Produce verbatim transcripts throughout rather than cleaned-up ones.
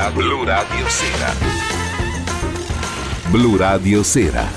Radio, Blu Radio Sera. Blu Radio Sera.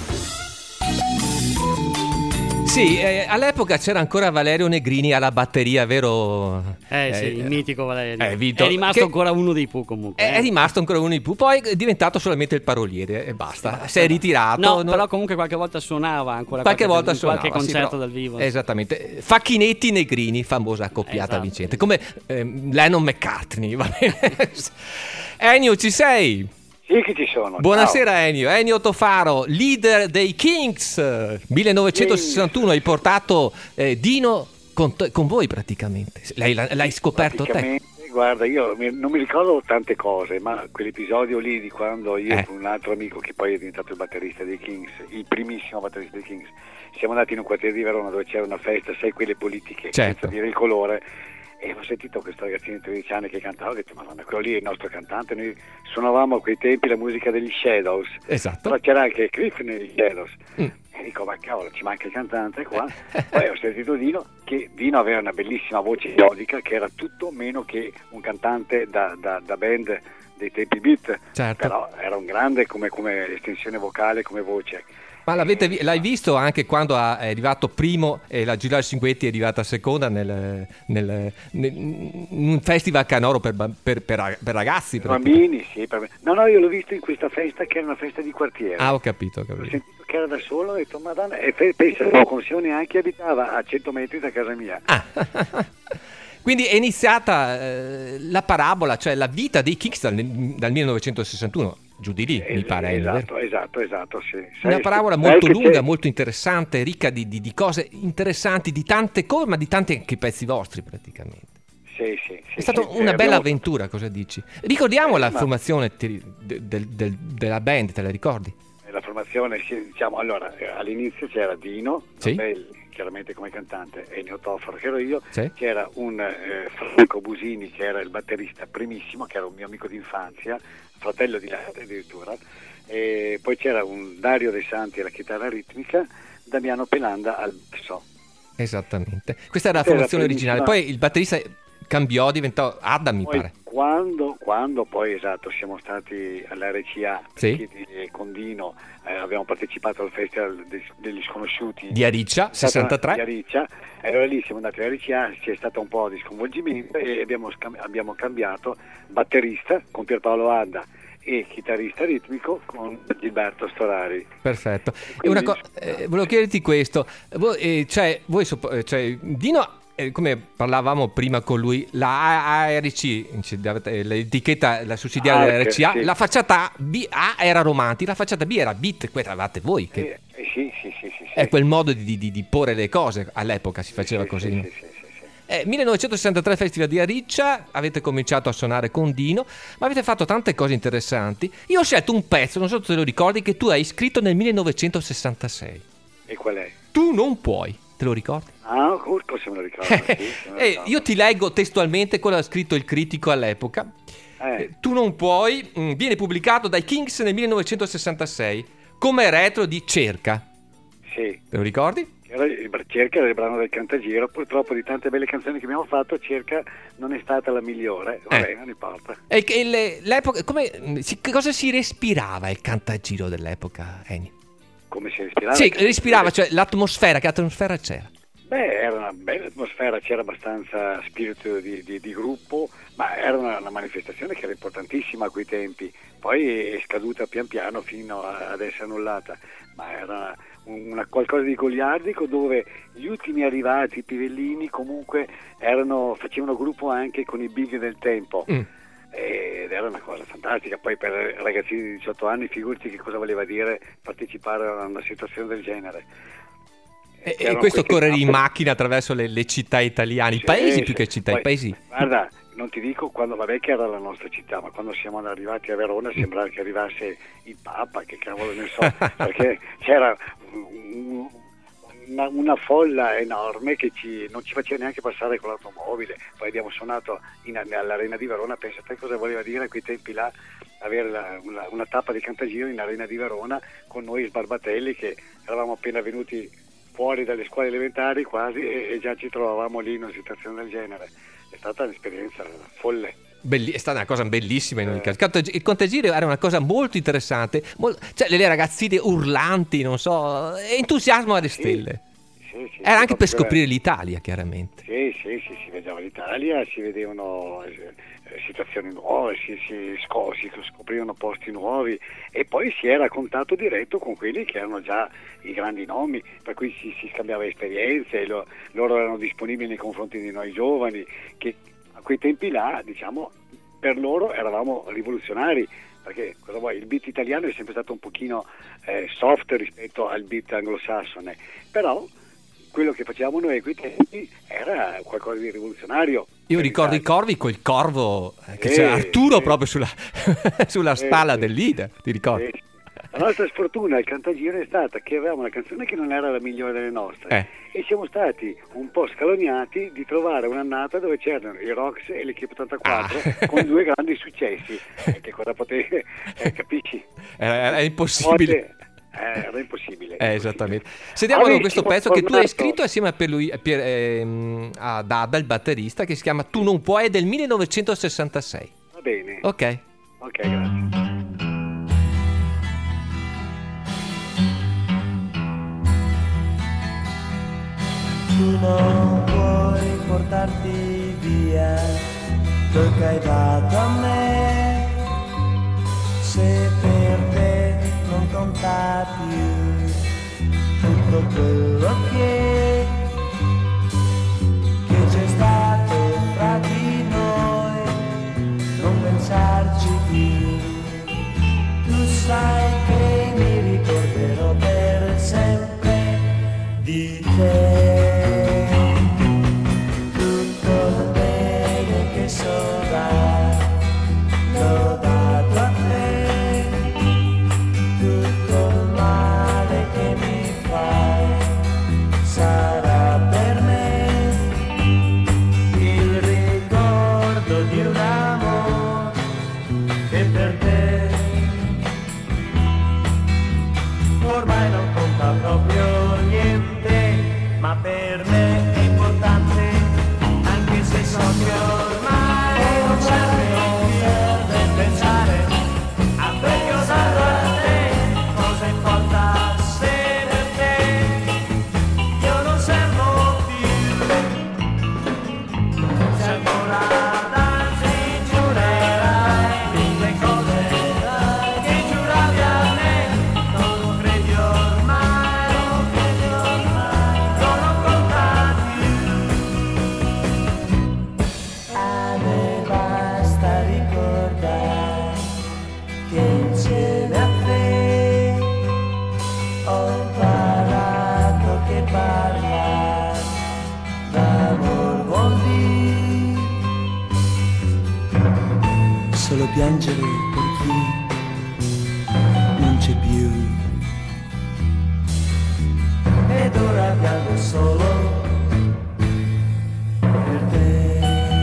Sì, eh, all'epoca c'era ancora Valerio Negrini alla batteria, vero? Eh, eh sì, il mitico Valerio. Eh, Vito, è rimasto che... ancora uno dei Pooh comunque. È, eh. è rimasto ancora uno dei Pooh, poi è diventato solamente il paroliere e basta. Si è ritirato. No, non... però comunque qualche volta suonava ancora. Qualche, qualche volta suonava, qualche concerto sì, però... dal vivo. Esattamente. Facchinetti Negrini, famosa accoppiata esatto. vincente. Come eh, Lennon McCartney, va bene? Ennio, ci sei? Sì, che ci sono. Buonasera. Ciao. Ennio, Ennio Tofaro, leader dei Kings. millenovecentosessantuno hai portato eh, Dino con, te, con voi praticamente. Lei, l'hai scoperto te? Guarda, io non mi ricordo tante cose, ma quell'episodio lì di quando io eh. con un altro amico che poi è diventato il batterista dei Kings, il primissimo batterista dei Kings, siamo andati in un quartiere di Verona dove c'era una festa, sai, quelle politiche, certo. senza dire il colore. E ho sentito questo ragazzino di tredici anni che cantava, ho detto madonna, quello lì è il nostro cantante. Noi suonavamo a quei tempi la musica degli Shadows, esatto. però c'era anche Cliff negli Shadows. Mm. E dico ma cavolo, ci manca il cantante qua. Poi ho sentito Dino, che Dino aveva una bellissima voce melodica, che era tutto meno che un cantante da, da, da band dei tempi beat, certo. Però era un grande come, come estensione vocale, come voce. Ma l'avete vi- l'hai visto anche quando è arrivato primo e la Giulia Cinquetti è arrivata seconda nel, nel, nel, in un festival canoro per, per, per, per ragazzi? Per bambini, sì. Per... No, no, io l'ho visto in questa festa che era una festa di quartiere. Ah, ho capito, ho capito. Ho sentito che era da solo, ho detto madonna, e pensa, non conoscevo neanche, abitava a cento metri da casa mia. Ah. Quindi è iniziata eh, la parabola, cioè la vita dei Kings dal, dal millenovecentosessantuno. Giù di lì, es- mi pare. Esatto, esatto, esatto, sì. Una Sai, parabola sai molto lunga, c'è... molto interessante, ricca di, di, di cose interessanti, di tante cose, ma di tanti anche pezzi vostri praticamente. Sì, sì, sì, è stata sì, una eh, bella abbiamo... avventura, cosa dici? Ricordiamo eh, la ma... formazione ti, del, del, del, della band, te la ricordi? La formazione, sì, diciamo, allora, all'inizio c'era Dino, sì. Vabbè, chiaramente come cantante, Ennio Tofaro che ero io, sì. C'era un eh, Franco Busini che era il batterista primissimo, che era un mio amico d'infanzia, fratello di latte addirittura, e poi c'era un Dario De Santi alla chitarra ritmica, Damiano Pelanda al basso. Esattamente, questa era la formazione originale, poi il batterista cambiò, diventò Adam, mi poi, pare. Quando, quando poi esatto siamo stati all'R C A, sì. con Dino eh, abbiamo partecipato al Festival de, degli Sconosciuti di Ariccia, sessantatré. Di Ariccia, e allora lì siamo andati all'R C A, c'è stato un po' di sconvolgimento e abbiamo, scambi- abbiamo cambiato batterista con Pierpaolo Adda e chitarrista ritmico con Gilberto Storari. Perfetto. Quindi, e una co- eh, volevo chiederti questo, voi, eh, cioè, voi soppo- cioè, Dino, eh, come parlavamo prima con lui, la A R C, l'etichetta, la sussidiaria ah, dell'R C A, sì. la facciata B, A era romantica, la facciata B era beat, quella eravate voi. Che eh, eh, sì, sì, sì, sì, è quel modo di, di, di porre le cose, all'epoca si faceva sì, così. Sì, no? sì, sì, sì, sì. Eh, millenovecentosessantatré Festival di Ariccia, avete cominciato a suonare con Dino, ma avete fatto tante cose interessanti. Io ho scelto un pezzo, non so se te lo ricordi, che tu hai scritto nel millenovecentosessantasei. E qual è? Tu non puoi, te lo ricordi? Ah, Urco se me lo ricordo. Sì, se me lo eh, ricordo. io ti leggo testualmente quello che ha scritto il critico all'epoca. Eh. Eh, tu non puoi, mh, viene pubblicato dai Kings nel millenovecentosessantasei come retro di Cerca. Sì. Te lo ricordi? Era, Cerca era il brano del Cantagiro, purtroppo di tante belle canzoni che abbiamo fatto Cerca non è stata la migliore, vabbè, eh. non importa. E, e le, l'epoca, come, si, che cosa si respirava il Cantagiro dell'epoca, Ennio? Come si respirava? Sì, respirava, cioè l'atmosfera, che atmosfera c'era? Beh, era una bella atmosfera, c'era abbastanza spirito di, di, di gruppo, ma era una, una manifestazione che era importantissima a quei tempi, poi è scaduta pian piano fino a, ad essere annullata, ma era una, qualcosa di goliardico dove gli ultimi arrivati, i Pivellini, comunque erano, facevano gruppo anche con i big del tempo. Mm. Ed era una cosa fantastica, poi per ragazzini di diciotto anni figurati che cosa voleva dire partecipare a una situazione del genere. E, e questo correre in macchina attraverso le, le città italiane, sì, i paesi più che città, poi, i paesi. Guarda, non ti dico quando, vabbè che era la nostra città, ma quando siamo arrivati a Verona sembrava che arrivasse il Papa, che cavolo ne so, perché c'era una, una folla enorme che ci, non ci faceva neanche passare con l'automobile. Poi abbiamo suonato in, all'Arena di Verona, pensa te cosa voleva dire a quei tempi là avere la, una, una tappa di Cantagiro in Arena di Verona con noi sbarbatelli che eravamo appena venuti fuori dalle scuole elementari quasi e, e già ci trovavamo lì in una situazione del genere. È stata un'esperienza folle. Belli- è stata una cosa bellissima in ogni caso. Cantag- Il Contagiro era una cosa molto interessante, mol- cioè le, le ragazzine urlanti, non so, entusiasmo alle stelle. Sì, sì, Era anche per proprio- scoprire l'Italia, chiaramente. Sì, sì, sì, si vedeva l'Italia, si vedevano eh, situazioni nuove, si, si, sco- si scoprivano posti nuovi e poi si era a contatto diretto con quelli che erano già i grandi nomi, per cui si, si scambiava esperienze, e lo- loro erano disponibili nei confronti di noi giovani, che a quei tempi là, diciamo, per loro eravamo rivoluzionari, perché cosa vuoi, il beat italiano è sempre stato un pochino eh, soft rispetto al beat anglosassone, però quello che facevamo noi a quei tempi era qualcosa di rivoluzionario. Io per ricordo i l'Italia. corvi col corvo, eh, che Sì, c'era Arturo sì. proprio sulla, sulla Sì, spalla sì. del leader, ti ricordi? Sì. La nostra sfortuna al Cantagiro è stata che avevamo una canzone che non era la migliore delle nostre Eh. e siamo stati un po' scaloniati di trovare un'annata dove c'erano i Rox e l'Equipe ottantaquattro Ah. con due grandi successi. E che cosa potevi, eh, capisci? Era, era impossibile. A volte, eh, era impossibile. Eh, esattamente. Sentiamo Allora, questo siamo pezzo che tu hai tornato- scritto assieme a, Pierlui- a Pier- ehm, a Dada, il batterista, che si chiama Tu non puoi, è del millenovecentosessantasei. Va bene. Ok. Ok, grazie. Tu non puoi portarti via quel che hai dato a me, se per te non conta più tutto quello che, che c'è stato fra di noi, non pensarci più. Tu sai che mi ricorderò per sempre di te. L'ho dato a te, tutto il male che mi fai sarà per me il ricordo di un amore che per te ormai non conta proprio niente, ma per me è importante, anche se so che ormai non serve. Pensare a quel che ho dato a te, cosa importa se per te io non servo più, se ancora danzi giurerai le cose che giuravi a me, non lo credi ormai, non credi ormai, non conta più. A me basta ricordare che insieme a te ho imparato che parlare d'amor vuol dire solo piangere per chi non c'è più, ed ora piango solo per te,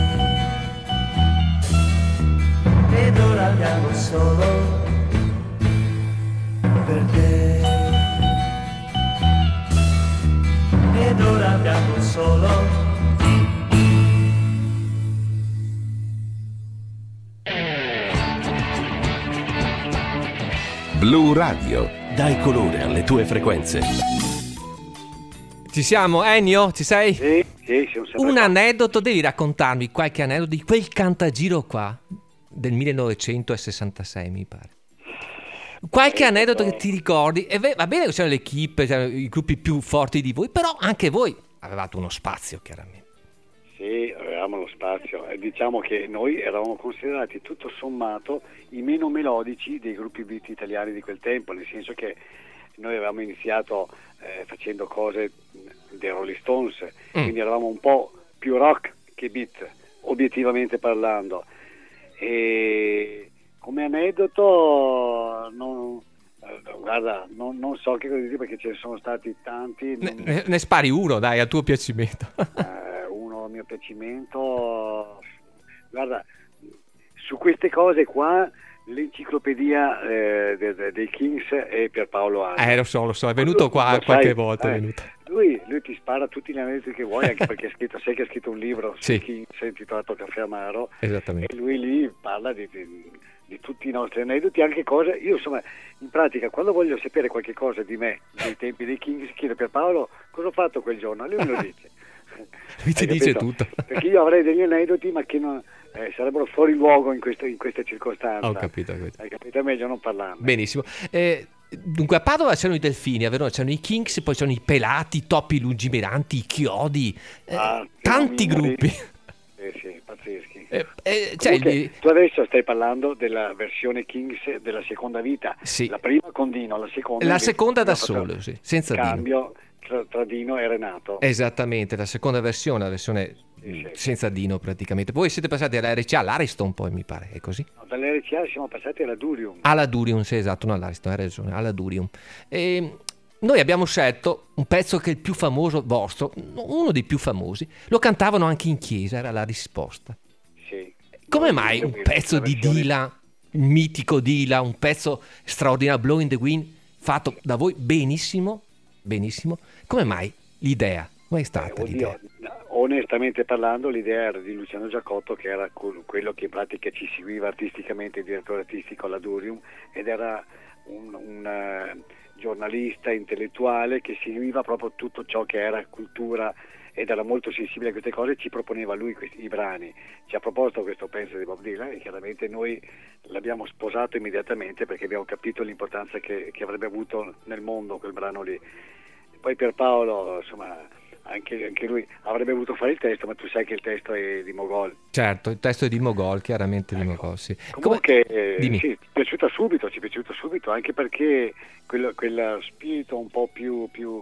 ed ora piango solo per te, ed ora piango solo. Blu Radio. Dai colore alle tue frequenze. Ci siamo, Ennio? Ci sei? Sì, sì, siamo sempre Un qua. aneddoto, devi raccontarmi qualche aneddoto di quel Cantagiro qua del millenovecentosessantasei, mi pare. Qualche aneddoto che ti ricordi? E va bene che c'erano le equipe, c'erano i gruppi più forti di voi, però anche voi avevate uno spazio, chiaramente. Sì, avevamo lo spazio. E diciamo che noi eravamo considerati tutto sommato i meno melodici dei gruppi beat italiani di quel tempo, nel senso che noi avevamo iniziato eh, facendo cose dei Rolling Stones, mm. quindi eravamo un po' più rock che beat, obiettivamente parlando. E come aneddoto non, guarda, non, non so che cosa dire perché ce ne sono stati tanti. Ne, Non, ne- ne spari uno, dai, a tuo piacimento. eh, uno a mio piacimento, guarda, su queste cose qua l'enciclopedia eh, de- de- dei Kings è Pierpaolo Anna. Eh, lo so, lo so, è venuto qua Lo qualche sai, volta, è eh, venuto. Lui, lui ti spara tutti gli aneddoti che vuoi, anche perché ha scritto, sai che ha scritto un libro Sì. su Kings intitolato Caffè Amaro, Esattamente. e lui lì parla di, di, di tutti i nostri aneddoti, anche cose, io insomma, in pratica, quando voglio sapere qualche cosa di me, dei tempi dei Kings, chiedo per Paolo cosa ho fatto quel giorno, lui me lo dice. Lui ti Hai dice capito? tutto. Perché io avrei degli aneddoti, ma che non, eh, sarebbero fuori luogo in, questo, in queste circostanze. Ho capito, ho capito. Hai capito? È meglio non parlarne. Benissimo. Eh, dunque, a Padova c'erano i delfini, a Verona c'erano i Kings, poi c'erano i pelati, i topi lungimiranti, i chiodi, eh, Ah, tanti fenomeni. gruppi. Eh sì, pazzeschi. Eh, eh, cioè, Comunque, gli- tu adesso stai parlando della versione Kings della seconda vita. Sì. La prima con Dino, la seconda la invece seconda da abbiamo fatto solo, sì, senza il Dino. cambio tra, tra Dino e Renato. Esattamente, la seconda versione, la versione Sì, mh, sì. senza Dino praticamente. Voi siete passati all'R C A, all'Ariston poi mi pare, è così? No, dall'R C A siamo passati alla Durium. Alla Durium, sì, esatto, non all'Ariston, hai ragione, alla Durium. E noi abbiamo scelto un pezzo che è il più famoso vostro, uno dei più famosi, lo cantavano anche in chiesa, era la risposta. Sì. Come Noi- mai un noi- pezzo la di versione- Dila, il mitico Dila, un pezzo straordinario, Blow in the Wind, fatto da voi benissimo, benissimo, come mai l'idea? Come è stata Eh, l'idea? oddio, onestamente parlando, l'idea era di Luciano Giacotto, che era col- quello che in pratica ci seguiva artisticamente, il direttore artistico alla Durium, ed era un, un, eh, giornalista intellettuale che seguiva proprio tutto ciò che era cultura ed era molto sensibile a queste cose. Ci proponeva lui questi, i brani, ci ha proposto questo pezzo di Bob Dylan e chiaramente noi l'abbiamo sposato immediatamente perché abbiamo capito l'importanza che, che avrebbe avuto nel mondo quel brano lì. Poi per Paolo, insomma, anche, anche lui avrebbe voluto fare il testo, ma tu sai che il testo è di Mogol. Certo, il testo è di Mogol, chiaramente di Ecco. Mogol, sì. Comunque Come- eh, Dimmi. sì, ci è piaciuta subito, ci è piaciuta subito, anche perché quello, quel spirito un po' più, più,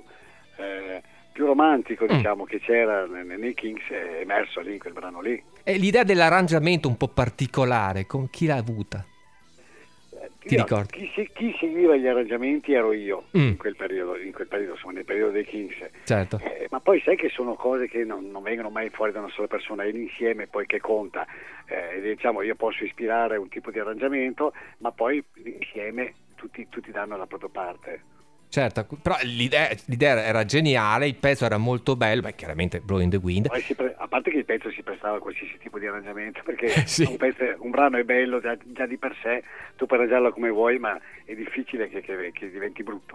eh, più romantico, Mm. diciamo, che c'era nei, nei Kings è emerso lì in quel brano lì. E l'idea dell'arrangiamento un po' particolare, con chi l'ha avuta? Eh, Ti io- ricordi? Chi, se- chi seguiva gli arrangiamenti ero io Mm. in quel periodo, in quel periodo, insomma, nel periodo dei Kings. Certo. Eh, ma poi sai che sono cose che non, non vengono mai fuori da una sola persona, è l'insieme poi che conta. Eh, diciamo, io posso ispirare un tipo di arrangiamento, ma poi l'insieme tutti, tutti danno la propria parte. Certo, però l'idea, l'idea era geniale, il pezzo era molto bello, beh, chiaramente Blow in the Wind. Poi si pre- a parte che il pezzo si prestava a qualsiasi tipo di arrangiamento, perché Sì. un, pezzo, un brano è bello già, già di per sé, tu puoi arrangiarlo come vuoi, ma è difficile che, che- che diventi brutto.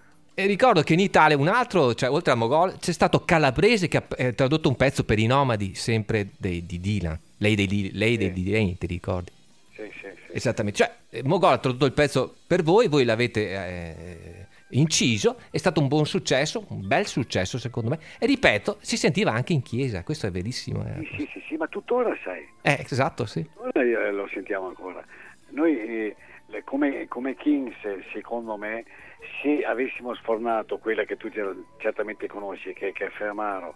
E ricordo che in Italia un altro, cioè oltre a Mogol, c'è stato Calabrese che ha eh, tradotto un pezzo per i Nomadi, sempre dei- di Dylan. Lei dei, lei dei Sì. Dylan, ti ricordi? Sì, sì, sì. Esattamente, cioè eh, Mogol ha tradotto il pezzo per voi, voi l'avete eh, inciso, è stato un buon successo, un bel successo secondo me, e ripeto, si sentiva anche in chiesa, questo è verissimo. Eh, Sì, sì, sì, sì, ma tuttora sai, Eh, esatto, sì. tuttora eh, lo sentiamo ancora. Noi eh, le- come, come Kings, eh, secondo me, se avessimo sfornato quella che tu cer- certamente conosci, che è Caffè Amaro,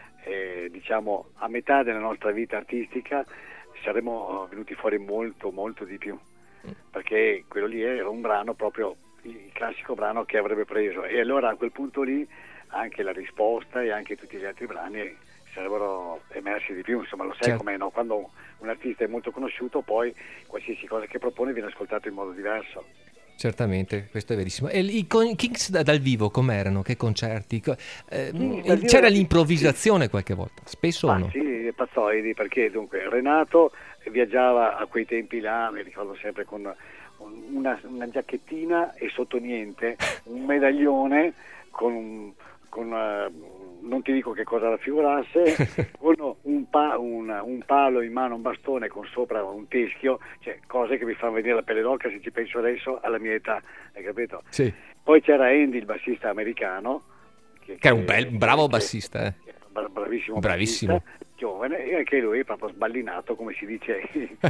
eh, diciamo a metà della nostra vita artistica, saremmo venuti fuori molto, molto di più. Perché quello lì era un brano proprio, il classico brano che avrebbe preso, e allora a quel punto lì anche la risposta e anche tutti gli altri brani sarebbero emersi di più. Insomma, lo sai Certo. com'è, no? Quando un artista è molto conosciuto, poi qualsiasi cosa che propone viene ascoltato in modo diverso. Certamente, questo è verissimo. E i con- Kings da- dal vivo com'erano? Che concerti? Co- eh, Kings dal vivo- c'era l'improvvisazione qualche volta, spesso o Ma no? sì, pazzoidi, perché dunque Renato viaggiava a quei tempi là, mi ricordo sempre con un- una, una giacchettina e sotto niente, un medaglione con un, con, eh, non ti dico che cosa raffigurasse, con un, pa- un- un palo in mano, un bastone con sopra un teschio, cioè cose che mi fanno venire la pelle d'oca se ci penso adesso alla mia età, hai capito? Sì, Poi c'era Andy, il bassista americano, che era un bel, bravo che- bassista, eh. che era un bra- bravissimo, Bravissimo. bassista, giovane, e anche lui proprio sballinato, come si dice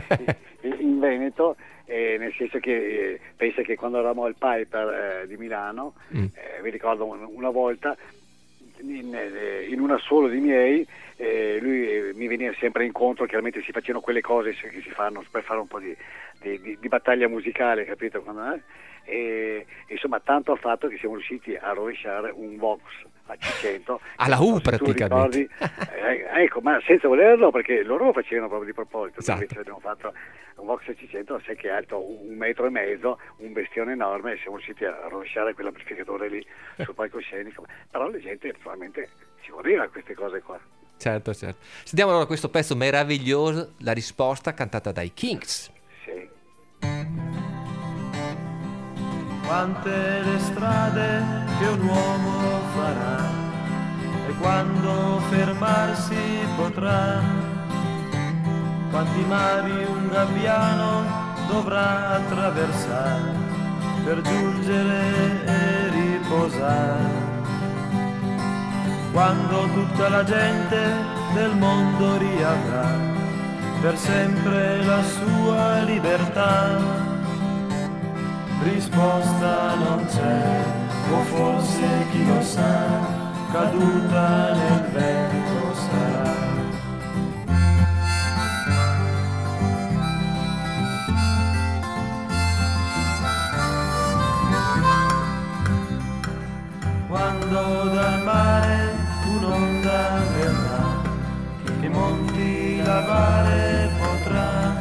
in Veneto, eh, nel senso che eh, pensa che quando eravamo al Piper eh, di Milano, Mm. eh, mi ricordo un- una volta in, eh, in una solo di miei, eh, lui eh, mi veniva sempre incontro, chiaramente si facevano quelle cose che si fanno per fare un po' di, di- di- di battaglia musicale, capito? Quando, eh? E insomma tanto ha fatto che siamo riusciti a rovesciare un Vox a Cicento. Alla U Se tu praticamente. ricordi, eh, ecco, ma senza volerlo, perché loro lo facevano proprio di proposito. Esatto. Invece abbiamo fatto un box a Cicento, sai che è alto un metro e mezzo, un bestione enorme, e siamo riusciti a rovesciare quell'amplificatore lì sul palcoscenico. Però la gente naturalmente si voleva queste cose qua. Certo, certo. Sentiamo allora questo pezzo meraviglioso, la risposta cantata dai Kings. Sì. Quante le strade che un uomo farà e quando fermarsi potrà, quanti mari un gabbiano dovrà attraversare per giungere e riposare, quando tutta la gente del mondo riavrà per sempre la sua libertà. Risposta non c'è, o forse chi lo sa, caduta nel vento sarà. Quando dal mare un'onda verrà, che monti la mare potrà,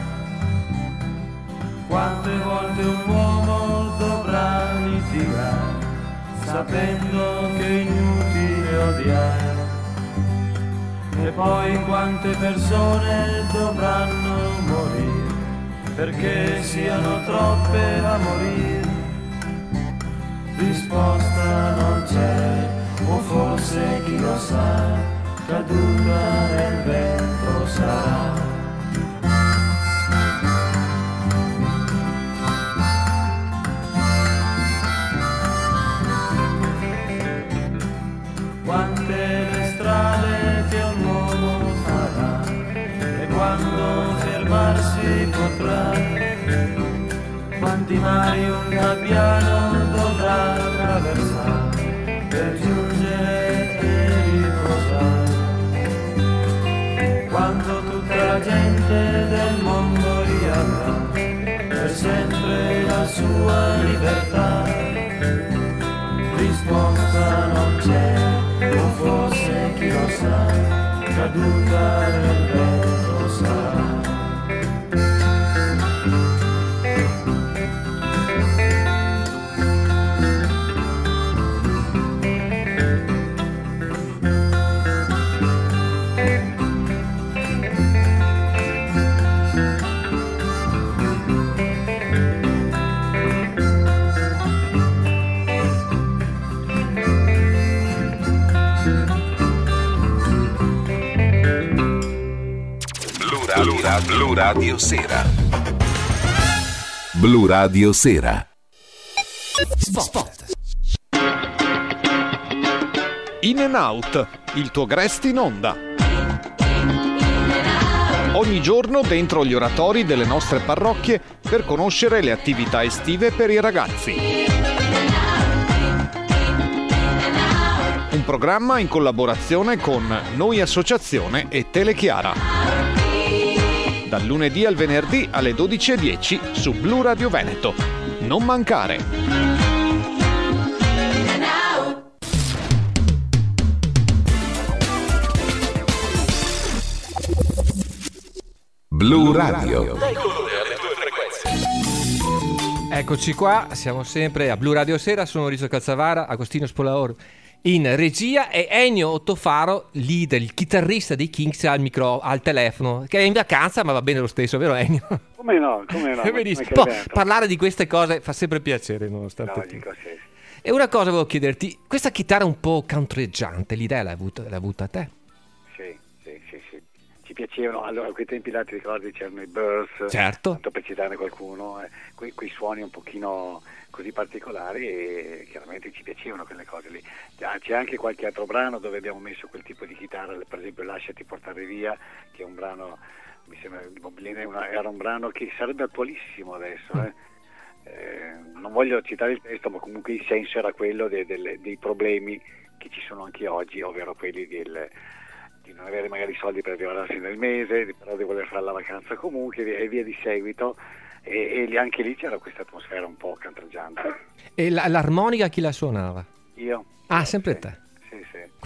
quante volte un uomo dovrà litigare, sapendo che è inutile odiare, e poi quante persone dovranno morire, perché siano troppe a morire. Risposta non c'è, o forse chi lo sa, caduta nel vento sarà. Quante le strade che un uomo farà e quando fermarsi potrà, quanti mari un gabbiano dovrà attraversare per giungere e riposare, quando tutta la gente del mondo riavrà per sempre la sua libertà. Risposta non c'è, o forse chi lo sa, caduta nel vento sarà. Blu Radio Sera. Blu Radio Sera. Spot. In and Out, il tuo Grest in onda. Ogni giorno dentro gli oratori delle nostre parrocchie per conoscere le attività estive per i ragazzi. Un programma in collaborazione con Noi Associazione e Telechiara. Dal lunedì al venerdì alle dodici e dieci su Blu Radio Veneto. Non mancare! Blu Radio. Eccoci qua, siamo sempre a Blu Radio Sera, sono Maurizio Calzavara, Agostino Spolaor in regia e Ennio Ottofaro, leader, il chitarrista dei Kings al micro, al telefono, che è in vacanza ma va bene lo stesso, vero Ennio? Come no, come no. Benissimo. Poi, parlare di queste cose fa sempre piacere, nonostante No, tutto. dico sì. E una cosa volevo chiederti, questa chitarra un po' countreggiante, l'idea l'hai avuta, l'hai avuta a te? Sì, sì, sì, sì. Ci piacevano, allora a quei tempi là ti ricordi c'erano i Birds, Certo. tanto per citarne qualcuno, eh, quei, quei suoni un pochino così particolari e chiaramente ci piacevano quelle cose lì. C'è anche qualche altro brano dove abbiamo messo quel tipo di chitarra, per esempio Lasciati portare via, che è un brano, mi sembra di Bob Dylan, era un brano che sarebbe attualissimo adesso, eh. Eh, non voglio citare il testo, ma comunque il senso era quello de, de, dei problemi che ci sono anche oggi, ovvero quelli del, di non avere magari soldi per arrivare alla fine del mese, però di voler fare la vacanza comunque e via di seguito. E, e anche lì c'era questa atmosfera un po' cantraggiante. E la, l'armonica chi la suonava? Io. Ah, sempre sì, te? Sì, sì.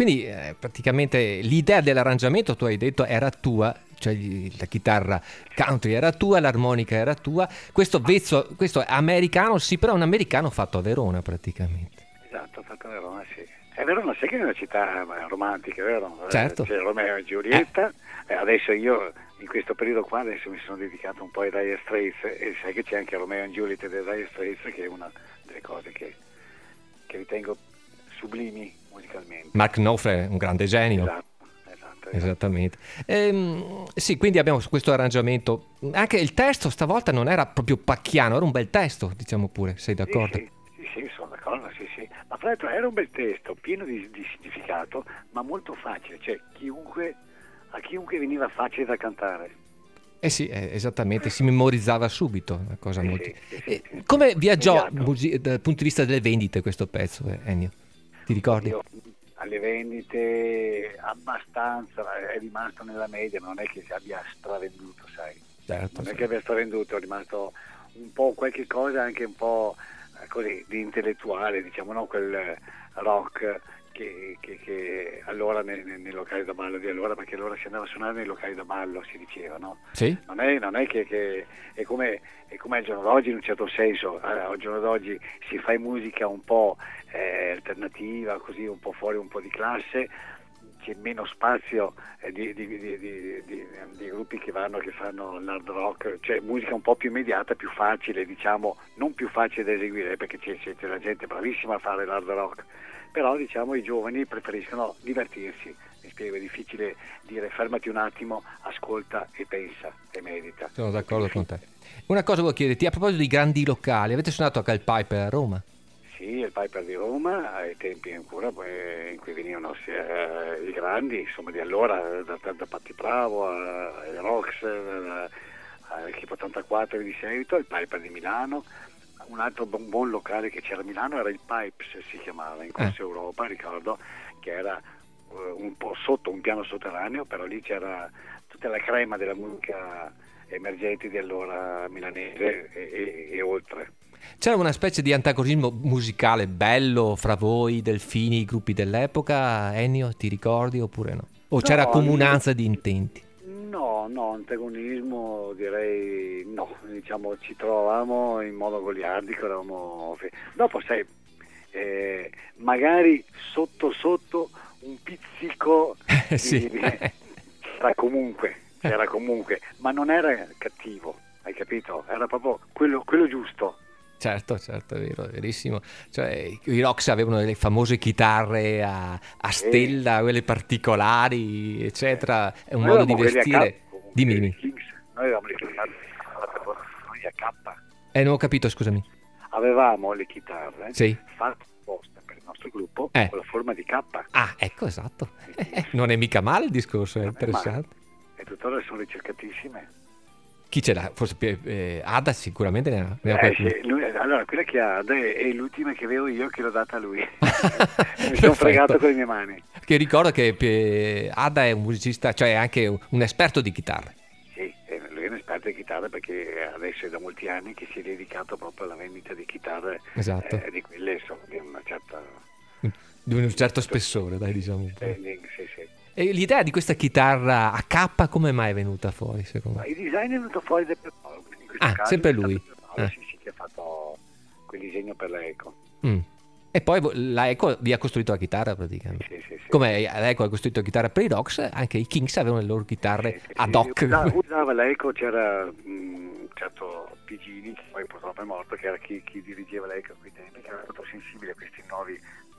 Quindi eh, praticamente l'idea dell'arrangiamento, tu hai detto, era tua, cioè gli- la chitarra country era tua, l'armonica era tua. Questo vezzo, questo è americano, sì, però è un americano fatto a Verona praticamente. Esatto, fatto a Verona, sì. E Verona sai che è una città eh, romantica, vero? Eh, Certo. C'è Romeo e Giulietta, eh, adesso io in questo periodo qua adesso mi sono dedicato un po' ai Dire Straits e sai che c'è anche Romeo e Giulietta dei Dire Straits, che è una delle cose che, che ritengo sublimi musicalmente. Mark Knopfler è un grande genio. Esatto, esatto, esatto. Esattamente. Ehm, sì, quindi abbiamo questo arrangiamento. Anche il testo stavolta non era proprio pacchiano, era un bel testo, diciamo pure, sei d'accordo? Sì, sì, sì, sì, sono d'accordo, sì, sì. Ma fra l'altro era un bel testo, pieno di, di significato, ma molto facile, cioè chiunque, a chiunque veniva facile da cantare. Eh sì, eh, esattamente, si memorizzava subito, una cosa Sì, molto... sì, sì, Eh, sì. come viaggiò Immediato. musi- dal punto di vista delle vendite questo pezzo, eh, Ennio? Ti ricordi? Io, alle vendite abbastanza, è rimasto nella media, ma non è che si abbia stravenduto, sai. Certo, Non è sì. che abbia stravenduto, è rimasto un po' qualche cosa anche un po' eh, così di intellettuale, diciamo, no? Quel eh, rock che, che, che allora nei, nei, nei locali da ballo di allora, perché allora si andava a suonare nei locali da ballo, si diceva, no? Sì? Non è, non è che, che è come è come al giorno d'oggi in un certo senso, eh, al giorno d'oggi si fa musica un po' eh, alternativa, così un po' fuori un po' di classe, c'è meno spazio eh, di, di, di, di, di, di- di gruppi che vanno, che fanno l'hard rock, cioè musica un po' più immediata, più facile, diciamo, non più facile da eseguire, perché c'è, c'è c'è la gente bravissima a fare l'hard rock, però diciamo i giovani preferiscono divertirsi. Mi spiego, è difficile dire fermati un attimo, ascolta e pensa e medita. Sono d'accordo con te. Una cosa volevo chiederti, a proposito di grandi locali, avete suonato anche al Piper a Roma? Sì, il Piper di Roma, ai tempi ancora eh, in cui venivano sia, eh, i grandi, insomma di allora, da, da Patti Bravo a- ai Rox, all'Equipe ottantaquattro di seguito, il Piper di Milano. Un altro buon, buon locale che c'era a Milano era il Pipes, si chiamava, in Corso Europa, ricordo, che era eh, un po' sotto, un piano sotterraneo, però lì c'era tutta la crema della musica emergente di allora milanese e, e- e oltre. C'era una specie di antagonismo musicale bello fra voi, Delfini, i gruppi dell'epoca, Ennio, ti ricordi oppure no? O c'era No, comunanza di intenti? No, no, antagonismo direi no, diciamo ci trovavamo in modo goliardico, eravamo... Dopo sai, eh, magari sotto sotto un pizzico di- Sì. di- c'era comunque, c'era comunque, ma non era cattivo, hai capito? Era proprio quello, quello giusto. Certo, certo, è vero, è verissimo. Cioè, i Rox avevano le famose chitarre a, a stella, quelle particolari, eccetera. È un Noi modo di avevamo quelli a vestire. K, comunque, Dimmi, i dimmi. Kings, noi avevamo le chitarre noi a K. Eh, non ho capito, scusami. Avevamo le chitarre Sì. fatte apposta per il nostro gruppo Eh. con la forma di K. Ah, ecco, esatto. Non è mica male il discorso, è interessante. E tuttora sono ricercatissime. Chi ce l'ha? Forse eh, Ada sicuramente ne ha, ne ha Eh, qualcuno. sì, lui- allora, quella che ha è, è l'ultima che avevo io che l'ho data a lui. Mi Perfetto. sono fregato con le mie mani. Che ricordo che eh, Ada è un musicista, cioè è anche un, un esperto di chitarre. Sì, eh, lui è un esperto di chitarra perché adesso è da molti anni che si è dedicato proprio alla vendita di chitarre, Esatto. eh, di quelle insomma, di una certa Di un certo spessore, dai, diciamo un po'. standing, sì, sì. E l'idea di questa chitarra a K come mai è venuta fuori, secondo Ma me? il design è venuto fuori da Pierpaolo, quindi in questo Ah, caso sempre è stato lui. Pierpaolo, Eh. sì, sì, che ha fatto quel disegno per la Eco. Mm. E poi vo- la Eco vi ha costruito la chitarra praticamente. Sì, sì, sì. Come la Eco ha costruito la chitarra per i Rox, anche i Kings avevano le loro chitarre Sì, sì, ad sì, hoc. Usava, usava la Eco, c'era un certo Pigini, che poi purtroppo è morto, che era chi, chi dirigeva la Eco a quei tempi, che era molto sensibile a questi nuovi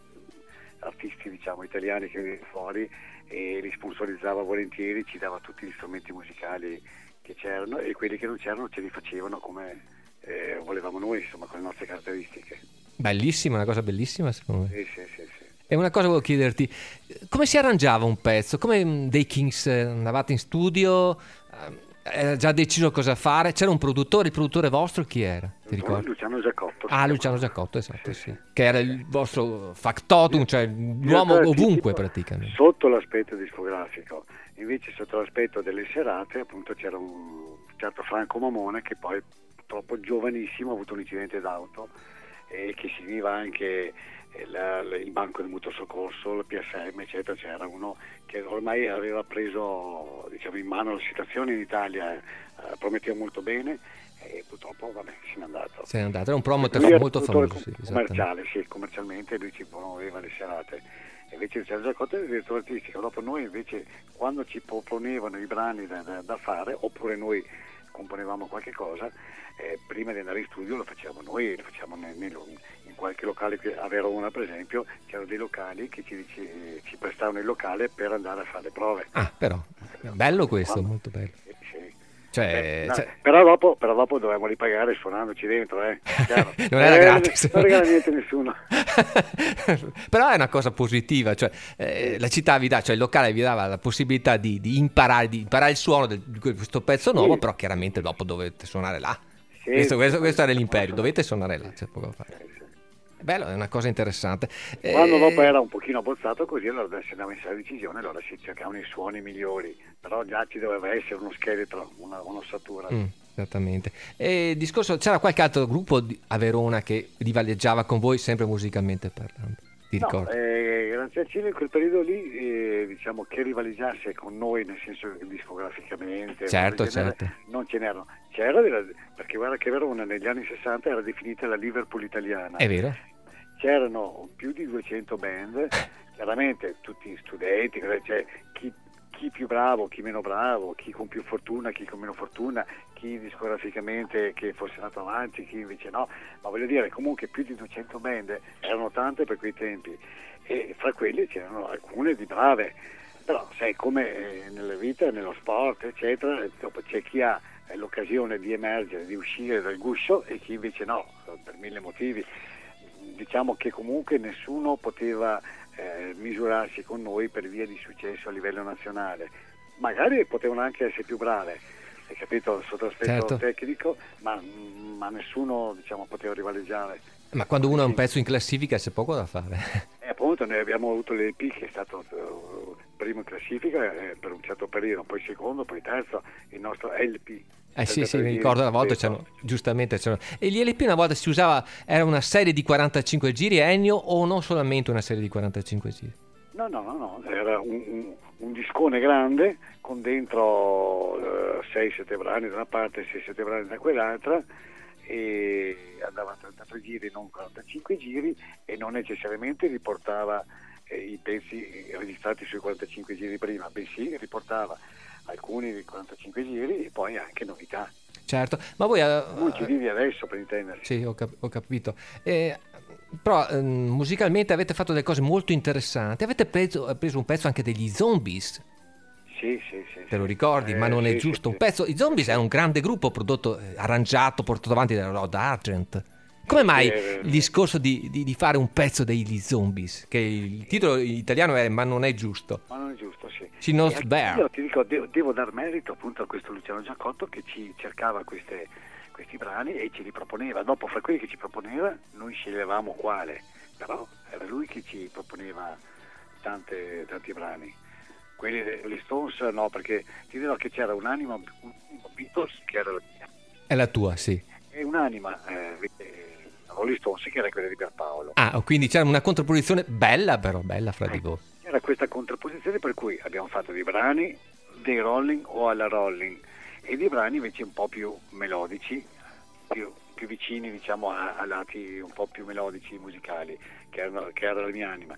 mh, artisti, diciamo, italiani che venivano fuori e li sponsorizzava volentieri, ci dava tutti gli strumenti musicali che c'erano e quelli che non c'erano ce li facevano come eh, volevamo noi, insomma, con le nostre caratteristiche. Bellissima, una cosa bellissima secondo me. Sì, sì, sì, sì. E una cosa volevo chiederti, come si arrangiava un pezzo? Come mh, dei Kings eh, andavate in studio, eh, era già deciso cosa fare, c'era un produttore, il produttore vostro chi era? Ti ricordi? Luciano Giacotto. si Ah, chiama. Luciano Giacotto, esatto, Sì, sì. sì. Che era il vostro factotum, cioè l'uomo Direttore ovunque artistico praticamente. Sotto l'aspetto discografico, invece sotto l'aspetto delle serate appunto c'era un certo Franco Mamone che poi troppo giovanissimo ha avuto un incidente d'auto e che seguiva anche il, il banco del mutuo soccorso, il P F M, eccetera. C'era uno che ormai aveva preso, diciamo, in mano la situazione in Italia, eh, prometteva molto bene, e purtroppo vabbè, se n'è andato. Se n'è andato, era un promoter Lui era molto famoso, sì, commerciale, sì, commercialmente lui ci promuoveva le serate. E invece Sergio Giacotti era il direttore artistico. Dopo noi invece, quando ci proponevano i brani da, da, da fare, oppure noi componevamo qualche cosa, eh, prima di andare in studio lo facevamo noi, lo facciamo nel, nel, in qualche locale, a Verona per esempio c'erano dei locali che ci, ci, ci prestavano il locale per andare a fare le prove. Ah, però, bello questo, Quando? molto bello. Sì, sì. Cioè, Eh, no, cioè- però dopo però dopo dovevamo ripagare suonandoci dentro, eh. Chiaro. Non era Eh, gratis. Non regala niente a nessuno. Però è una cosa positiva, cioè eh, la città vi dà, cioè il locale vi dava la possibilità di, di imparare di imparare il suono del- di questo pezzo nuovo, Sì. però chiaramente dopo dovete suonare là. Sì, questo, questo- questo era sì, l'imperio, sì. dovete suonare là, c'è poco da fare. Eh, sì. Bello, è una cosa interessante. Quando Eh, dopo era un pochino abbozzato così, allora si andava in sala di decisione, allora si cercavano i suoni migliori, però già ci doveva essere uno scheletro, una, un'ossatura. mm, esattamente. E discorso, c'era qualche altro gruppo di- a Verona che rivaleggiava con voi, sempre musicalmente parlando? Ti No, ricordi? eh, Graziancino in quel periodo lì, eh, diciamo che rivaligiasse con noi, nel senso che discograficamente, Certo, cose del genere, certo. non ce n'erano. C'era della- perché guarda che Verona negli anni sessanta era definita la Liverpool italiana. È vero? C'erano più di duecento band, chiaramente tutti studenti, cioè chi, chi più bravo, chi meno bravo, chi con più fortuna, chi con meno fortuna, chi discograficamente che fosse andato avanti, chi invece no, ma voglio dire, comunque più di duecento band, erano tante per quei tempi, e fra quelle c'erano alcune di brave, però sai come eh, nella vita, nello sport eccetera, dopo c'è chi ha eh, l'occasione di emergere, di uscire dal guscio, e chi invece no, per mille motivi. Diciamo che comunque nessuno poteva eh, misurarsi con noi per via di successo a livello nazionale. Magari potevano anche essere più brave, hai capito, sotto l'aspetto Certo. tecnico, ma, ma nessuno, diciamo, poteva rivaleggiare. Ma quando uno ha un pezzo in classifica c'è poco da fare. E appunto noi abbiamo avuto l'E P che è stato eh, primo in classifica eh, per un certo periodo, poi secondo, poi terzo, il nostro L P. Eh sì, sì, mi ricordo una volta c'erano, giustamente c'erano. E gli L P una volta si usava, era una serie di quarantacinque giri, Ennio, o non solamente una serie di quarantacinque giri? No, no, no, no, era un, un, un discone grande con dentro sei sette brani da una parte, sei sette brani da quell'altra, e andava a trentatré giri, non quarantacinque giri, e non necessariamente riportava eh, i pezzi registrati sui quarantacinque giri prima, bensì riportava alcuni di quarantacinque giri e poi anche novità. Certo, ma voi... eh, Non ci vivi adesso, per intendersi. Sì, ho, cap- ho capito. Eh, però ehm, musicalmente avete fatto delle cose molto interessanti. Avete preso, preso un pezzo anche degli Zombies, Sì, sì, sì. te lo sì. ricordi? Eh, Ma non è sì, giusto. sì, Un pezzo, i Zombies è un grande gruppo prodotto, eh, arrangiato, portato avanti da Rod Argent. Come mai Eh, il discorso di, di- di fare un pezzo degli Zombies? Che il titolo italiano è Ma non è giusto. Ma non è giusto, sì. She knows E bear. Io ti dico, devo, devo dar merito appunto a questo Luciano Giacotto che ci cercava queste, questi brani e ce li proponeva. Dopo, fra quelli che ci proponeva, noi sceglievamo quale, però era lui che ci proponeva tante, tanti brani. Quelli degli Stones no, perché ti dirò che c'era un'anima, un, un Beatles che era la mia, È la tua, sì. e un'anima eh, Rolling Stones che era quella di Pierpaolo. Ah, quindi c'era una contrapposizione bella, però bella fra di voi. C'era questa contrapposizione per cui abbiamo fatto dei brani dei Rolling o alla Rolling e dei brani invece un po' più melodici, più, più vicini diciamo a, a lati un po' più melodici musicali, che, erano, che era la mia anima.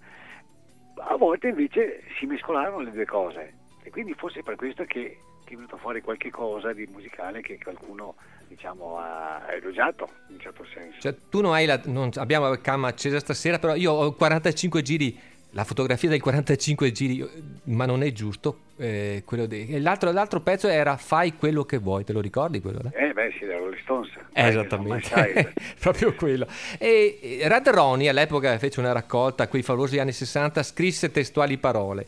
A volte invece si mescolavano le due cose e quindi forse per questo che che è venuto fuori qualche cosa di musicale che qualcuno diciamo ha elogiato in un certo senso. Cioè, tu non hai la, non abbiamo la cam accesa stasera, però io ho quarantacinque giri, la fotografia del quarantacinque giri, ma non è giusto. Eh, quello de, e l'altro, l'altro pezzo era Fai quello che vuoi, te lo ricordi quello? Eh? Eh beh sì, da Rolling Stones. Eh, esattamente, proprio quello. E e Red Ronnie all'epoca fece una raccolta, quei favolosi anni sessanta, scrisse testuali parole.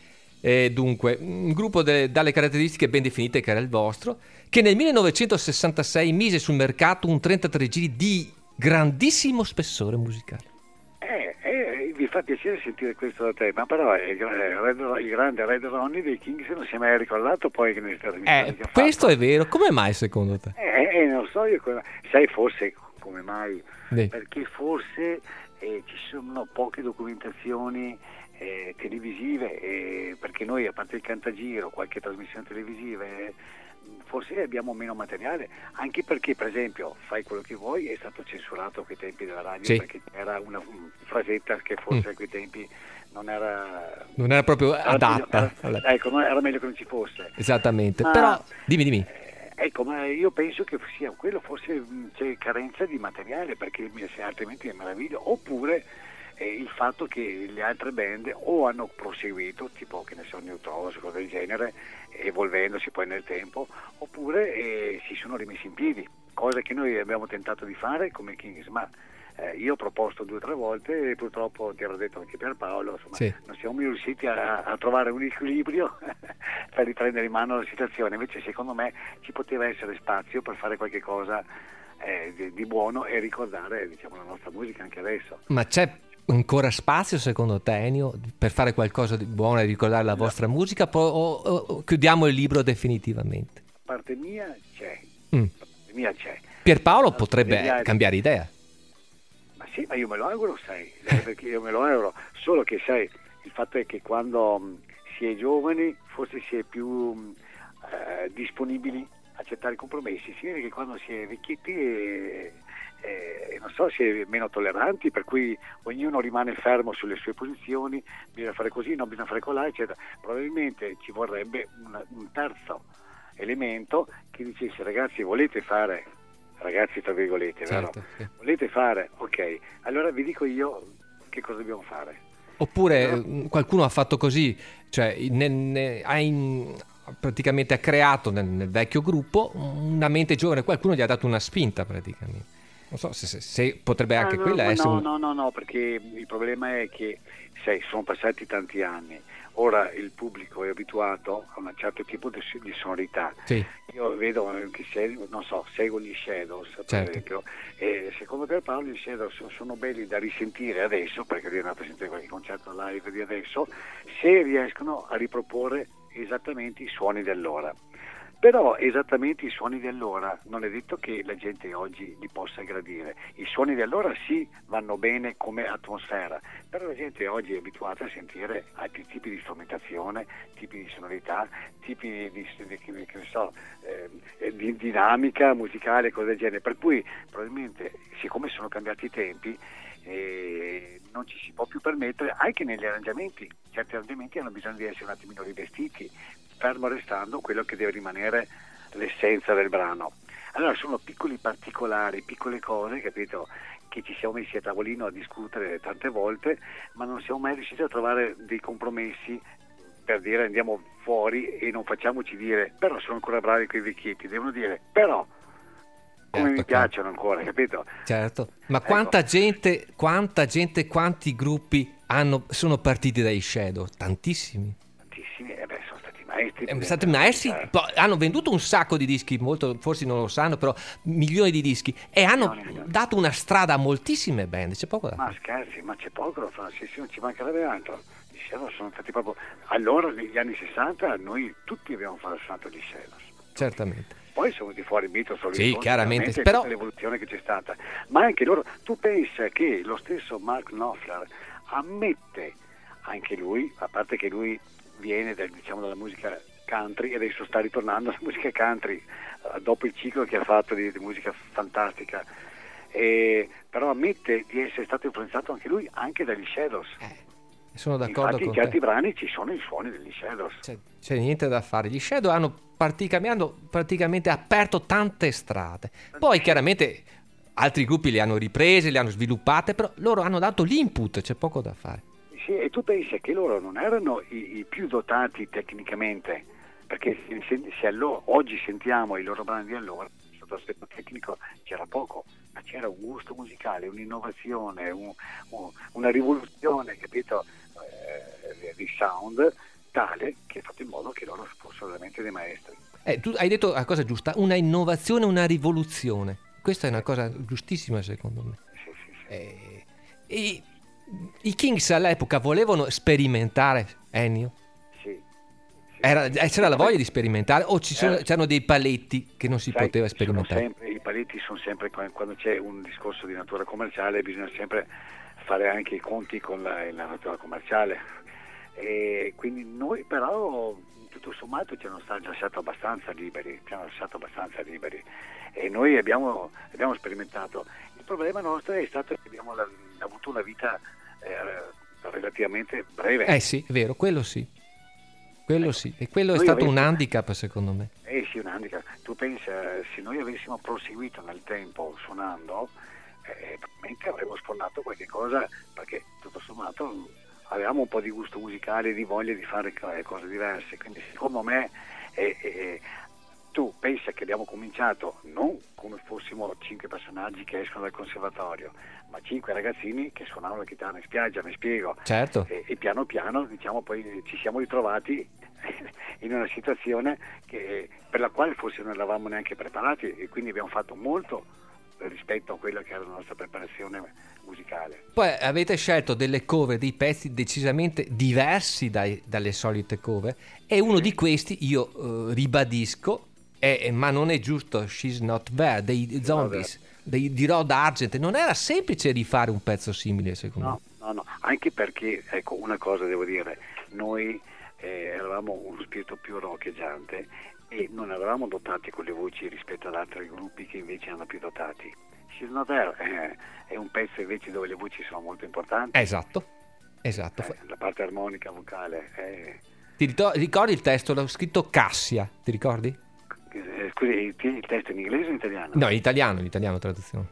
E dunque, un gruppo de, dalle caratteristiche ben definite che era il vostro, che nel millenovecentosessantasei mise sul mercato un trentatré giri di grandissimo spessore musicale. Eh, eh, mi fa piacere sentire questo da te, ma però il, Red, il grande Red Ronnie dei Kings non si è mai ricordato poi che ne stato Eh, questo è vero, come mai secondo te? Eh, eh, non so io come, sai forse come mai, Sì. perché forse e ci sono poche documentazioni eh, televisive, eh, perché noi, a parte il Cantagiro, qualche trasmissione televisiva, eh, forse abbiamo meno materiale, anche perché, per esempio, Fai quello che vuoi è stato censurato a quei tempi della radio, Sì. perché era una um, frasetta che forse Mm. a quei tempi non era Non era proprio era adatta. meglio- era- Vabbè. ecco, no, era meglio che non ci fosse. Esattamente. Ma- Però, dimmi, dimmi. Eh, Ecco, ma io penso che sia quello, forse mh, c'è carenza di materiale, perché mi- se altrimenti è meraviglioso, oppure eh, il fatto che le altre band o hanno proseguito, tipo che ne so, Neutrons, cose del genere, evolvendosi poi nel tempo, oppure eh, si sono rimessi in piedi, cosa che noi abbiamo tentato di fare come Kings, ma eh, io ho proposto due o tre volte e purtroppo ti ero detto anche Pierpaolo, insomma, Sì. non siamo mai riusciti a, a trovare un equilibrio per riprendere in mano la situazione. Invece secondo me ci poteva essere spazio per fare qualche cosa eh, di, di buono e ricordare, diciamo, la nostra musica anche adesso. Ma c'è ancora spazio secondo te, Ennio, per fare qualcosa di buono e ricordare la vostra musica po- o, o- o chiudiamo il libro definitivamente? Da parte mia c'è, Mm. da parte mia c'è. Pierpaolo Da potrebbe parte degli altri- cambiare idea. Ma sì, ma io me lo auguro, sai, eh, perché io me lo auguro, solo che sai, il fatto è che quando mh, si è giovani forse si è più mh, eh, disponibili a accettare i compromessi, si vede che quando si è vecchietti eh, eh, non so, si è meno tolleranti, per cui ognuno rimane fermo sulle sue posizioni, bisogna fare così, non bisogna fare colà, eccetera. Probabilmente ci vorrebbe una- un terzo elemento che dicesse: ragazzi, volete fare, ragazzi tra virgolette, vero? Certo, sì. Volete fare? Ok, allora vi dico io che cosa dobbiamo fare. Oppure No. eh, qualcuno ha fatto così, cioè ne- ne- ha in- praticamente ha creato nel, nel vecchio gruppo una mente giovane, qualcuno gli ha dato una spinta praticamente. Non so se, se- se potrebbe anche Ah, no, quella ma essere no, un- no, no, no, perché il problema è che, sai, sono passati tanti anni, ora il pubblico è abituato a un certo tipo di, di sonorità. Sì. Io vedo che se, non so, seguo gli Shadows, per Certo. esempio, e secondo Pierpaolo gli Shadows sono, sono belli da risentire adesso, perché lui è andato a sentire qualche concerto live di adesso, se riescono a riproporre esattamente i suoni dell'ora. Però esattamente i suoni di allora non è detto che la gente oggi li possa gradire. I suoni di allora sì, vanno bene come atmosfera, però la gente oggi è abituata a sentire altri tipi di strumentazione, tipi di sonorità, tipi di, di, di- che ne so, eh, di dinamica musicale, cose del genere. Per cui probabilmente, siccome sono cambiati i tempi, eh, non ci si può più permettere, anche negli arrangiamenti, certi arrangiamenti hanno bisogno di essere un attimino rivestiti, fermo restando quello che deve rimanere l'essenza del brano. Allora sono piccoli particolari, piccole cose, capito, che ci siamo messi a tavolino a discutere tante volte, ma non siamo mai riusciti a trovare dei compromessi per dire andiamo fuori e non facciamoci dire però sono ancora bravi quei vecchietti, devono dire però come Certo, mi piacciono ancora, capito? Certo, ma Ecco. quanta gente, quanta gente, quanti gruppi hanno, sono partiti dai Shadow? Tantissimi. Tantissimi, eh beh, sono stati maestri. Sono stati maestri, Eh, poi hanno venduto un sacco di dischi, molto, forse non lo sanno, però milioni di dischi, e hanno Milioni, milioni. dato una strada a moltissime band, c'è poco da Ma fare. scherzi, ma c'è poco da fare, sì, sì, non ci mancherebbe altro. Gli Shadows sono stati proprio, allora negli anni sessanta noi tutti abbiamo suonato gli Shadows. Certamente. Poi sono venuti fuori Beatles, Rolling Sì, Stones, chiaramente, veramente però- tutta l'evoluzione che c'è stata. Ma anche loro, tu pensa che lo stesso Mark Knopfler ammette, anche lui, a parte che lui viene dal- diciamo, dalla musica country e adesso sta ritornando alla musica country eh, dopo il ciclo che ha fatto di, di musica fantastica, e, però ammette di essere stato influenzato anche lui anche dagli Shadows. Sono d'accordo Infatti in con certi te. brani ci sono i suoni degli Shadows. C'è, c'è niente da fare. Gli Shadow hanno praticamente, hanno praticamente aperto tante strade. Poi chiaramente altri gruppi le hanno riprese, le hanno sviluppate, però loro hanno dato l'input, c'è poco da fare. Sì, e tu pensi che loro non erano i, i più dotati tecnicamente, perché se, se, se allo- oggi sentiamo i loro brani di allora, sotto l'aspetto tecnico c'era poco, ma c'era un gusto musicale, un'innovazione, un- un- una rivoluzione, capito, eh, di sound tale che ha fatto in modo che loro fossero veramente dei maestri. Eh, tu hai detto la cosa giusta, una innovazione, una rivoluzione. Questa è una cosa giustissima secondo me. Sì, sì, sì. Eh, i, I Kings all'epoca volevano sperimentare, Ennio? Sì, sì. Era- eh, c'era la voglia di sperimentare o ci sono, Eh. c'erano dei paletti che non si Sai, poteva sono sperimentare? sempre- I paletti sono sempre, quando c'è un discorso di natura commerciale bisogna sempre fare anche i conti con la, la natura commerciale. E quindi noi però tutto sommato ci hanno lasciato abbastanza liberi, ci hanno lasciato abbastanza liberi e noi abbiamo, abbiamo sperimentato. Il problema nostro è stato che abbiamo la, avuto una vita eh, relativamente breve. Eh sì, è vero, quello sì. Quello sì, e quello è Noi stato avessimo- un handicap secondo me. Eh sì, un handicap. Tu pensa, se noi avessimo proseguito nel tempo suonando, eh, probabilmente avremmo sfornato qualche cosa, perché tutto sommato avevamo un po' di gusto musicale e di voglia di fare co- cose diverse. Quindi secondo me eh, eh, tu pensa che abbiamo cominciato non come fossimo cinque personaggi che escono dal conservatorio, ma cinque ragazzini che suonavano la chitarra in spiaggia, mi spiego. Certo. E, e piano piano diciamo poi ci siamo ritrovati in una situazione che, per la quale forse non eravamo neanche preparati, e quindi abbiamo fatto molto rispetto a quella che era la nostra preparazione musicale. Poi avete scelto delle cover, dei pezzi decisamente diversi dai- dalle solite cover, e uno di questi io eh, ribadisco, è, ma non è giusto, She's Not There, dei Zombies, dei, di Rod Argent. Non era semplice rifare un pezzo simile, secondo No, no, no, anche perché, ecco, una cosa devo dire, noi eh, eravamo uno spirito più roccheggiante e non eravamo dotati con le voci rispetto ad altri gruppi che invece erano più dotati. She's Not There eh, è un pezzo invece dove le voci sono molto importanti. me. Esatto, esatto. Eh, la parte armonica vocale. eh. Ti rito- ricordi il testo? L'ho scritto Cassia, ti ricordi? Eh, Scusi, il, il testo in inglese o in italiano? No, in italiano, in italiano traduzione.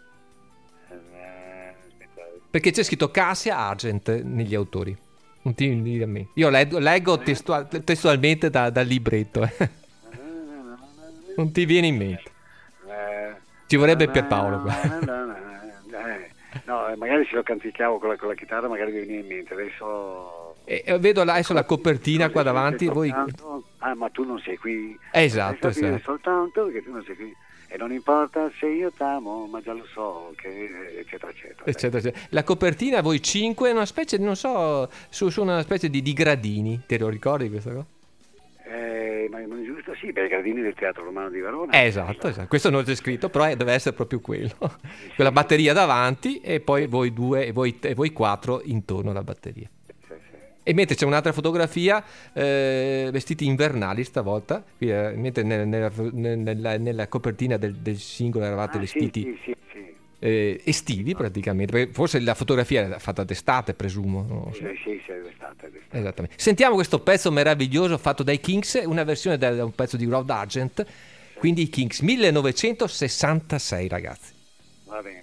Eh, aspetta. Perché c'è scritto Cassia Argent negli autori. Non ti dire a me. Io leggo, leggo testua- testualmente da- dal libretto. eh. Non ti viene in mente. Eh, Ci vorrebbe Pierpaolo qua. eh, no, eh, magari se lo canticchiavo con la, con la chitarra magari mi veniva in mente. Adesso E, e vedo là, adesso la copertina qua davanti. Voi... Soltanto- Ah, ma tu non sei qui. Esatto, Devi sapere esatto. soltanto che tu non sei qui. E non importa se io t'amo, ma già lo so, che eccetera, eccetera. Eccetera, eccetera. La copertina, voi cinque, è una specie, non so, su, su una specie di, di gradini. Te lo ricordi questa cosa? Eh, ma non è giusto? Sì, per i gradini del Teatro Romano di Verona. Eh, esatto, esatto. Questo non c'è scritto, però è- deve essere proprio quello. Quella batteria davanti e poi voi due e voi, e voi quattro intorno alla batteria. Sì, sì. E mentre c'è un'altra fotografia, eh, vestiti invernali stavolta, qui, eh, mentre nel- nella, nella- nella copertina del, del singolo eravate Ah, vestiti sì, sì, sì, sì. eh, estivi praticamente, perché forse la fotografia era fatta d'estate, presumo. Non lo so. Sì, sì, sì, è d'estate, è d'estate. Esattamente. Sentiamo questo pezzo meraviglioso fatto dai Kings, una versione da da un pezzo di Rod Argent, quindi i Kings millenovecentosessantasei, ragazzi. Va bene.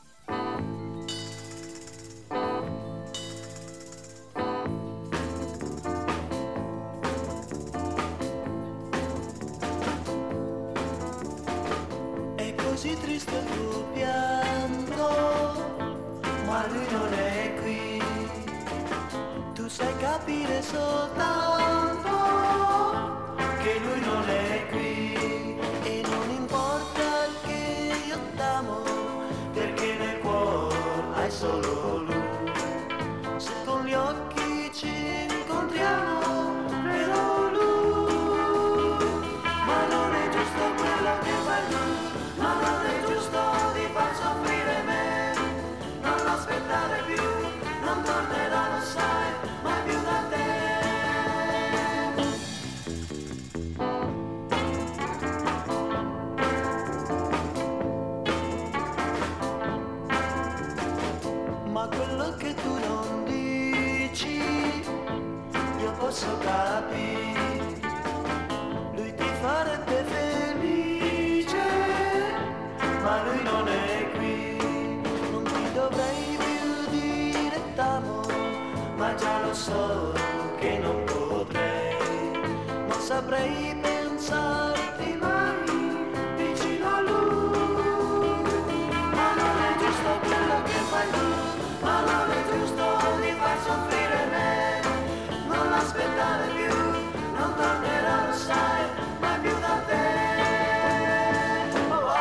È così triste il tuo pianto, ma lui non è qui. Tu sai capire soltanto che lui non è qui. E non importa che io t'amo, perché nel cuore hai solo lui. Se con gli occhi ci incontriamo, vedo lui. Ma non è giusto quello che fai tu, ma non è giusto di far soffrire me. Non aspettare più, non tornerà, lo sai, mai più da te. Ma quello che tu non dici, io posso capire. Lui ti farebbe felice, ma lui non è qui. Non ti dovrei più dire t'amo, ma già lo so che non potrei. Non saprei pensarti mai vicino a lui. Ma non è giusto quello che fai tu, ma non è giusto di far soffrire me. Non aspettare più, non tornerà, lo sai, mai più da te. Oh, oh.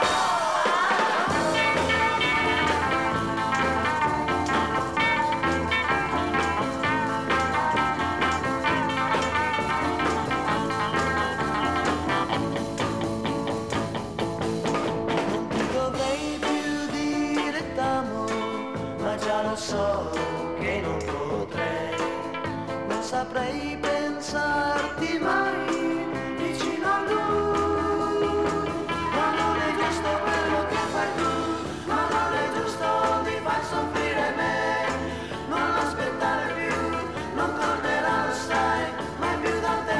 saprei pensarti mai vicino a lui. Ma non è giusto quello che fai tu, ma non è giusto, mi fai soffrire me. Non aspettare più, non tornerà, lo sai, mai più da te.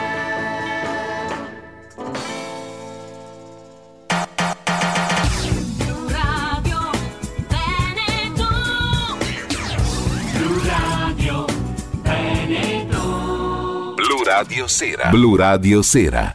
Blu Radio Veneto. Blu Radio Veneto. Blu Radio Sera. Blu Radio Sera.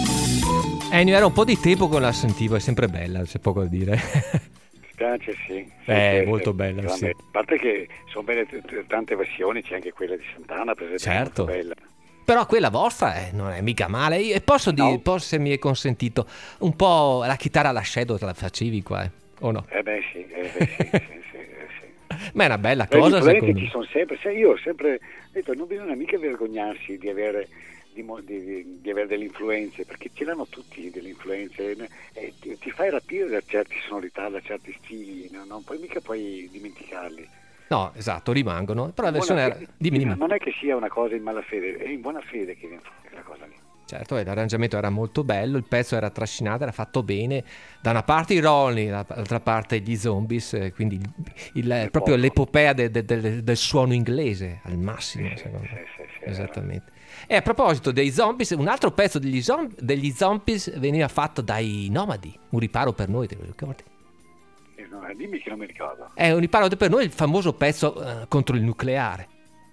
Ennio, era un po' di tempo che la sentivo, è sempre bella, c'è poco da dire. Mi piace, sì. Eh, Sì, molto sì, bella, grande. sì. A parte che sono belle t- t- tante versioni, c'è anche quella di Santana, per esempio, Certo. molto bella. Però quella vostra eh, non è mica male. Io- E posso dire, No. posso, se mi è consentito, un po' la chitarra alla Shadow te la facevi qua, eh? O no? Eh beh sì, eh beh, sì, sì, sì, eh, sì. Ma è una bella Beh, gli cosa, influenze secondo ci me. sono sempre, sai, io ho sempre detto non bisogna mica vergognarsi di avere, di, mo- di- di- di avere delle influenze, perché ce l'hanno tutti delle influenze, e ti, ti fai rapire da certe sonorità, da certi stili, no? Non puoi mica poi dimenticarli. No, esatto, rimangono. Però la In versione buona era... fede- Dimmi, dimmi. Non è che sia una cosa in malafede, è in buona fede che viene fuori quella cosa lì. Certo, eh, l'arrangiamento era molto bello, il pezzo era trascinato, era fatto bene. Da una parte i Rolling, dall'altra parte gli Zombies, eh, quindi il- il- proprio poco. l'epopea de- de- del- del suono inglese al massimo, secondo me. Sì, sì, sì, Esattamente. E a proposito dei Zombies, un altro pezzo degli, zom- degli Zombies veniva fatto dai Nomadi, Un riparo per noi, te lo ricordi? Eh, no, dimmi che non mi ricordo. È Un riparo per noi, il famoso pezzo eh, contro il nucleare.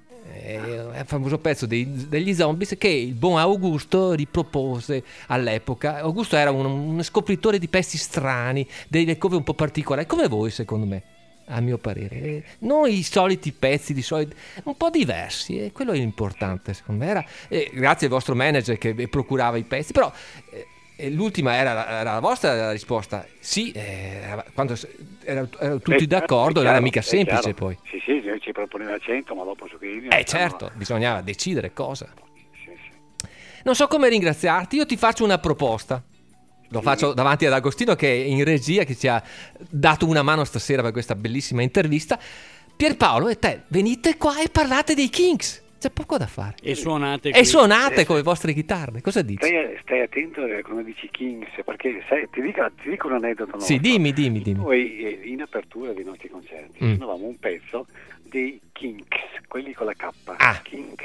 È è il famoso pezzo dei- degli Zombies che il buon Augusto ripropose all'epoca. Augusto era un, un scopritore di pezzi strani, delle cover un po' particolari, come voi secondo me, a mio parere. Eh, non i soliti pezzi, di soliti, un po' diversi, e quello è l'importante secondo me. Era, eh, grazie al vostro manager che vi procurava i pezzi, però... eh, e l'ultima era la, era la vostra la risposta, sì, eh, era- quando s- erano erano tutti Eh, d'accordo, è non era chiaro, mica è semplice chiaro. poi. Sì, sì, ci proponeva cento, ma dopo su che Eh certo, bisognava decidere cosa. Sì, sì. Non so come ringraziarti, io ti faccio una proposta. Lo faccio davanti ad Agostino che è in regia, che ci ha dato una mano stasera per questa bellissima intervista. Pierpaolo e te venite qua e parlate dei Kings. C'è poco da fare. E suonate E qui. suonate con le vostre chitarre. Cosa dici? Stai, stai attento eh, quando dici Kings, perché sai, ti, dico, ti dico un aneddoto nostro. Sì, dimmi, dimmi, dimmi. Noi eh, in apertura dei nostri concerti Mm. suonavamo un pezzo dei Kinks, quelli con la K, Ah. Kinks,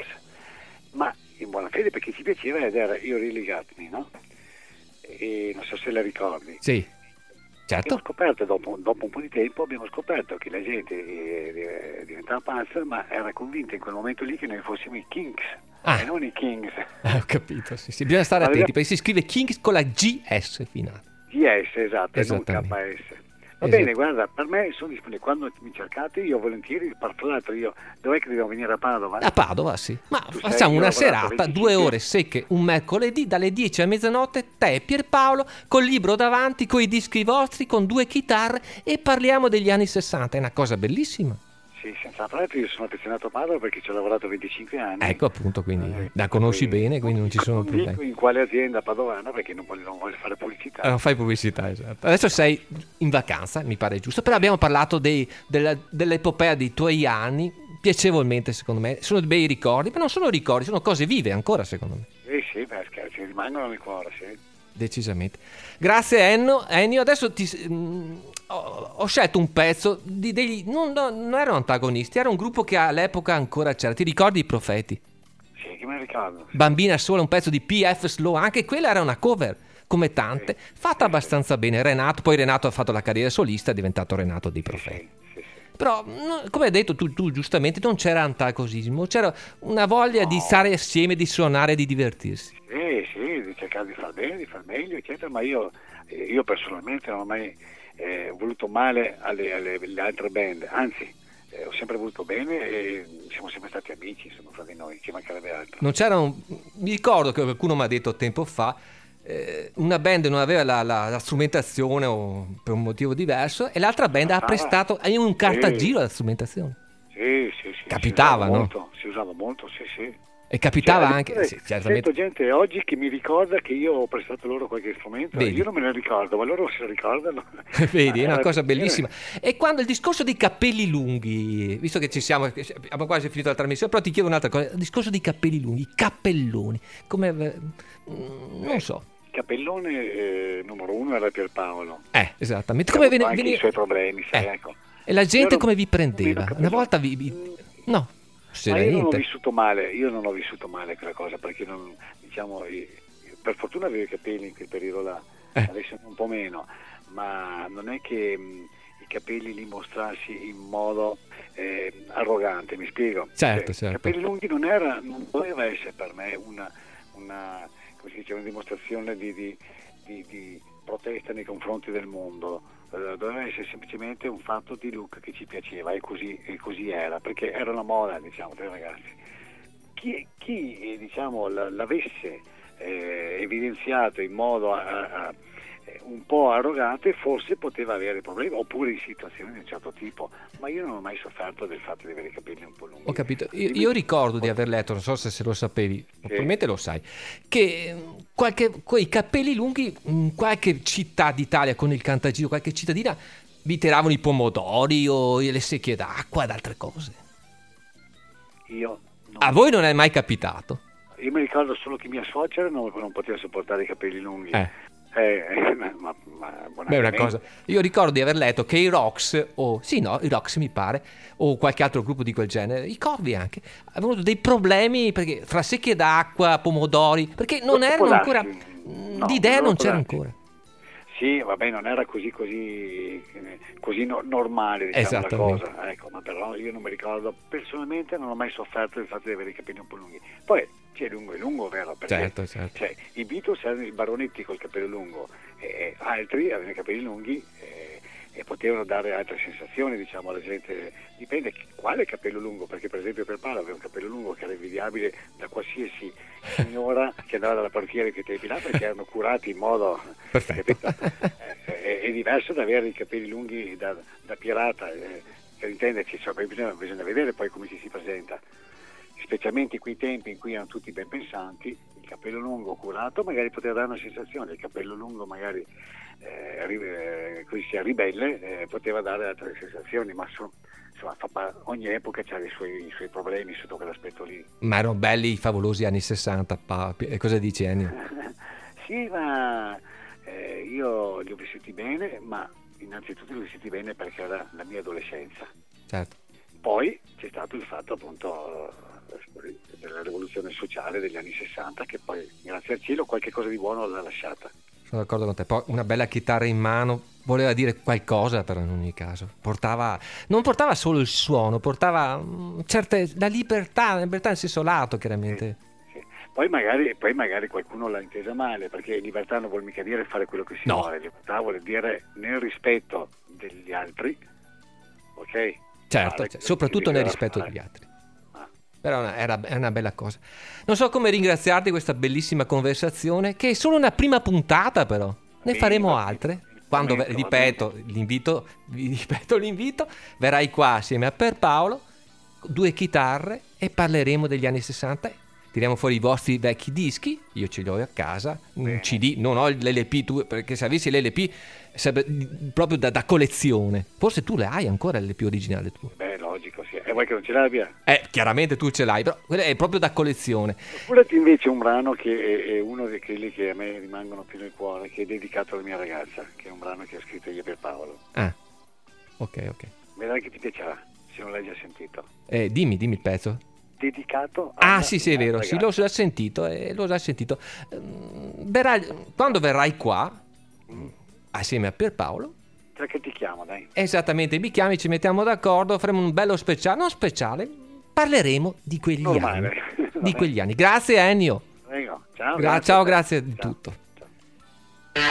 ma in buona fede perché ci piaceva ed era You Really Got Me, no? E non so se la ricordi. Sì, Abbiamo certo. scoperto, dopo, dopo un po' di tempo, abbiamo scoperto che la gente eh, diventava pazza, ma era convinta in quel momento lì che noi fossimo i Kinks, Ah. e non i Kings. Eh, ho capito, sì, sì. Bisogna stare Allora- attenti perché si scrive Kings con la G S finale. G S, esatto, e non K Esattamente. S. Va Esatto. bene, guarda, per me sono disponibile. Quando mi cercate, io volentieri, tra l'altro io, dov'è che dobbiamo venire a Padova? A Padova, sì. Ma Tu sai, facciamo io ho una lavorato serata, venticinque due ore secche, un mercoledì, dalle dieci a mezzanotte, te e Pierpaolo, col libro davanti, con i dischi vostri, con due chitarre e parliamo degli anni sessanta. È una cosa bellissima. Sì, senza altro io sono affezionato a Padova perché ci ho lavorato venticinque anni. Ecco appunto, quindi Eh, la conosci quindi bene, quindi non ci sono dico problemi. in quale azienda padovana perché non voglio, non voglio fare pubblicità. Eh, non fai pubblicità, esatto. Adesso sei in vacanza, mi pare giusto, però abbiamo parlato dei- della- dell'epopea dei tuoi anni, piacevolmente secondo me. Sono dei bei ricordi, ma non sono ricordi, sono cose vive ancora secondo me. Eh sì, beh, scherzi, rimangono nel cuore, sì. Decisamente. Grazie Enno. Ennio, adesso ti, mm, ho, ho scelto un pezzo di degli non, no, non erano antagonisti, era un gruppo che all'epoca ancora c'era. Ti ricordi I Profeti? Sì, che me ne ricordo. Bambina sola, un pezzo di P F Slow, anche quella era una cover come tante, fatta abbastanza bene. Renato, poi Renato ha fatto la carriera solista, è diventato Renato dei Profeti. Sì, sì, sì. Però, no, come hai detto tu, tu giustamente, non c'era antagonismo, c'era una voglia di stare assieme, di suonare, di divertirsi. Sì, sì, di cercare di far bene, di far meglio, eccetera, ma io, eh, io personalmente non ho mai eh, voluto male alle, alle, alle altre band, anzi, eh, ho sempre voluto bene e siamo sempre stati amici, insomma, fra di noi, ci mancherebbe altro. Non c'era un... Mi ricordo che qualcuno mi ha detto tempo fa, eh, una band non aveva la, la- la strumentazione o per un motivo diverso e l'altra band ha Ah, prestato in un cartagiro sì. la strumentazione. Sì, sì, sì. Capitava, si usava no? Molto, si usava molto, sì, sì. E capitava Cioè, anche, addirittura sì, certamente. sento gente oggi che mi ricorda che io ho prestato loro qualche strumento, Vedi? io non me ne ricordo, ma loro se lo ricordano. Vedi, è una Eh, cosa eh, bellissima. E quando il discorso dei capelli lunghi, visto che ci siamo, abbiamo quasi finito la trasmissione, però ti chiedo un'altra cosa. Il discorso dei capelli lunghi, i cappelloni, come mm, non so. Il cappellone eh, numero uno era Pierpaolo. Eh, esattamente. Ha Come avuto vene- anche veni- i suoi problemi, sai, Eh, ecco. E la gente Io come vi ero prendeva? meno Una capello- volta vi, vi- no, Ma io non ho seriamente. vissuto male, io non ho vissuto male quella cosa, perché non, diciamo, i- per fortuna avevo i capelli in quel periodo là, Eh. adesso un po' meno, ma non è che mh, i capelli li mostrassi in modo eh, arrogante, mi spiego? Certo, Cioè, certo. I capelli lunghi non era, non doveva essere per me una, una, come si dice, una dimostrazione di, di, di, di protesta nei confronti del mondo. Eh, doveva essere semplicemente un fatto di look che ci piaceva, e così, e così era, perché era una moda, diciamo, tra i ragazzi. Chi, chi eh, diciamo, l- l'avesse eh, evidenziato in modo a- a- eh, un po' arrogante, forse poteva avere problemi, oppure in situazioni di un certo tipo, ma io non ho mai sofferto del fatto di avere i capelli un po' lunghi. Ho capito. Io, io ricordo di aver letto, non so se, se lo sapevi, probabilmente lo sai, che mh, qualche, quei capelli lunghi in qualche città d'Italia con il Cantagiro, qualche cittadina, vi tiravano i pomodori o le secchie d'acqua ed altre cose. Io, non- A voi non è mai capitato? io mi ricordo solo che mia suocera non, non poteva sopportare i capelli lunghi. Eh. Eh, eh, ma, ma, ma Beh, è una cosa. Io ricordo di aver letto che i Rox, o sì, no, i Rox mi pare, o qualche altro gruppo di quel genere, i Corvi anche, avevano avuto dei problemi perché fra secchie d'acqua, pomodori, perché non Può erano darsi. ancora. No, l'idea non non può c'era darsi. ancora. Sì, vabbè, non era così così, così no- normale, diciamo, la Esattamente. cosa, ecco, ma però io non mi ricordo, personalmente non ho mai sofferto del fatto di avere i capelli un po' lunghi. Poi, c'è lungo e lungo, vero? Perché, Certo, certo. cioè, i Beatles erano i baronetti col capello lungo, e altri avevano i capelli lunghi e, e potevano dare altre sensazioni, diciamo, alla gente. Dipende chi- quale capello lungo, perché per esempio per Paolo aveva un capello lungo che era invidiabile da qualsiasi signora che andava dalla parrucchiera in quei tempi là, perché erano curati in modo Perfetto. capito? Eh, è, è diverso da avere i capelli lunghi da, da pirata, eh, per intenderci, cioè, bisogna, bisogna vedere poi come ci si presenta, specialmente in quei tempi in cui erano tutti ben pensanti. Il capello lungo curato magari poteva dare una sensazione, il capello lungo magari eh, ri- eh, così sia ribelle, eh, poteva dare altre sensazioni, ma so- insomma fa pa- ogni epoca ha i suoi, i suoi problemi sotto quell'aspetto lì. Ma erano belli i favolosi anni sessanta, papi. E cosa dici, Ennio? Sì, ma eh, io li ho vissuti bene, ma innanzitutto li ho vissuti bene perché era la mia adolescenza. Certo. Poi c'è stato il fatto appunto eh, della rivoluzione sociale degli anni sessanta, che poi grazie al cielo qualche cosa di buono l'ha lasciata. Sono d'accordo con te. Poi una bella chitarra in mano voleva dire qualcosa, però in ogni caso. Portava, non portava solo il suono, portava mm, certe, la libertà, la libertà nel senso lato, chiaramente. Sì. Poi, magari, poi magari qualcuno l'ha intesa male, perché libertà non vuol mica dire fare quello che si No. vuole, libertà vuol dire nel rispetto degli altri, ok? Certo, Fare cioè, quello che soprattutto si nel deve rispetto fare. degli altri. Ah. Però una- era, è una bella cosa. Non so come ringraziarti di questa bellissima conversazione, che è solo una prima puntata, però. Ne Sì, faremo va bene. altre. Quando, Va ve- bene, va ripeto, l'invito, vi ripeto l'invito, verrai qua assieme a Pierpaolo, due chitarre, e parleremo degli anni sessanta. Tiriamo fuori i vostri vecchi dischi, io ce li ho a casa, un Bene. C D, non ho l'L P, tu, perché se avessi l'L P sarebbe proprio da, da collezione. Forse tu le hai ancora l'L P originale tu. Beh, logico, sì. E vuoi che non ce l'abbia? Eh, chiaramente tu ce l'hai, però quello è proprio da collezione. Oppure invece un brano che è, è uno di quelli che a me rimangono più nel cuore, che è dedicato alla mia ragazza, che è un brano che ho scritto io per Paolo. Ah, ok, ok. Vedrai che ti piacerà, se non l'hai già sentito. Eh, dimmi, dimmi il pezzo. Dedicato Ah, alla sì, sì, è mia vero, sì, l'ho ragazza. già sentito, eh, l'ho già sentito. Ehm, verrai- quando verrai qua, assieme a Pierpaolo, Tra che ti chiamo, dai. esattamente, mi chiami, ci mettiamo d'accordo, faremo un bello speciale, non speciale, parleremo di quegli Normale. anni. Di Vabbè. quegli anni. Grazie Ennio. Prego, ciao. Gra- ciao, a te. grazie di Ciao. tutto. Ciao.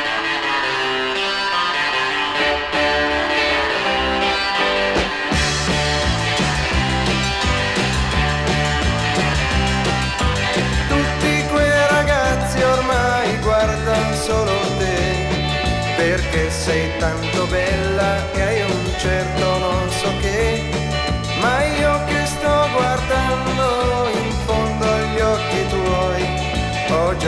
Tutti quei ragazzi ormai guardano solo te, perché sei tanto bella e hai un certo non so che, ma io che sto guardando in fondo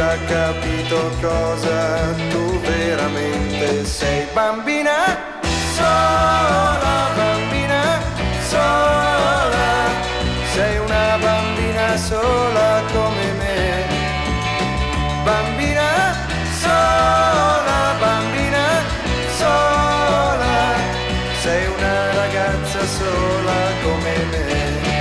già capito cosa tu veramente sei. Bambina sola, bambina sola, sei una bambina sola come me. Bambina sola, bambina sola, sei una ragazza sola come me.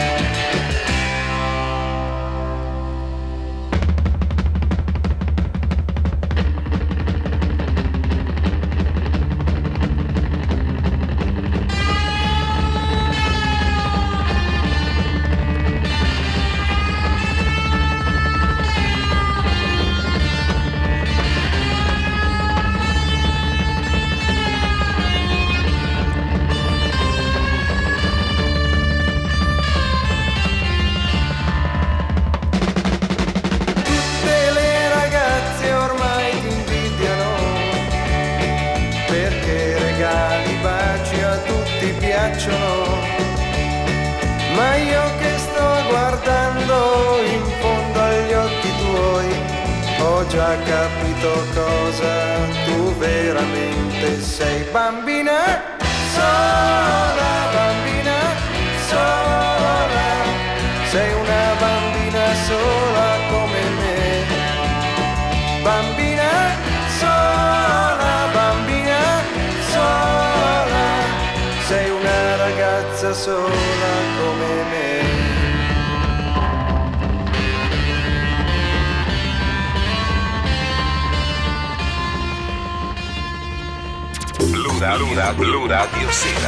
Ma io che sto guardando in fondo agli occhi tuoi ho già capito cosa tu veramente sei. Bambina sola, bambina sola, sei una bambina sola come me. Bambina sola, bambina sola, sei una ragazza sola come me. Blu Radio, Blu Radio Sera.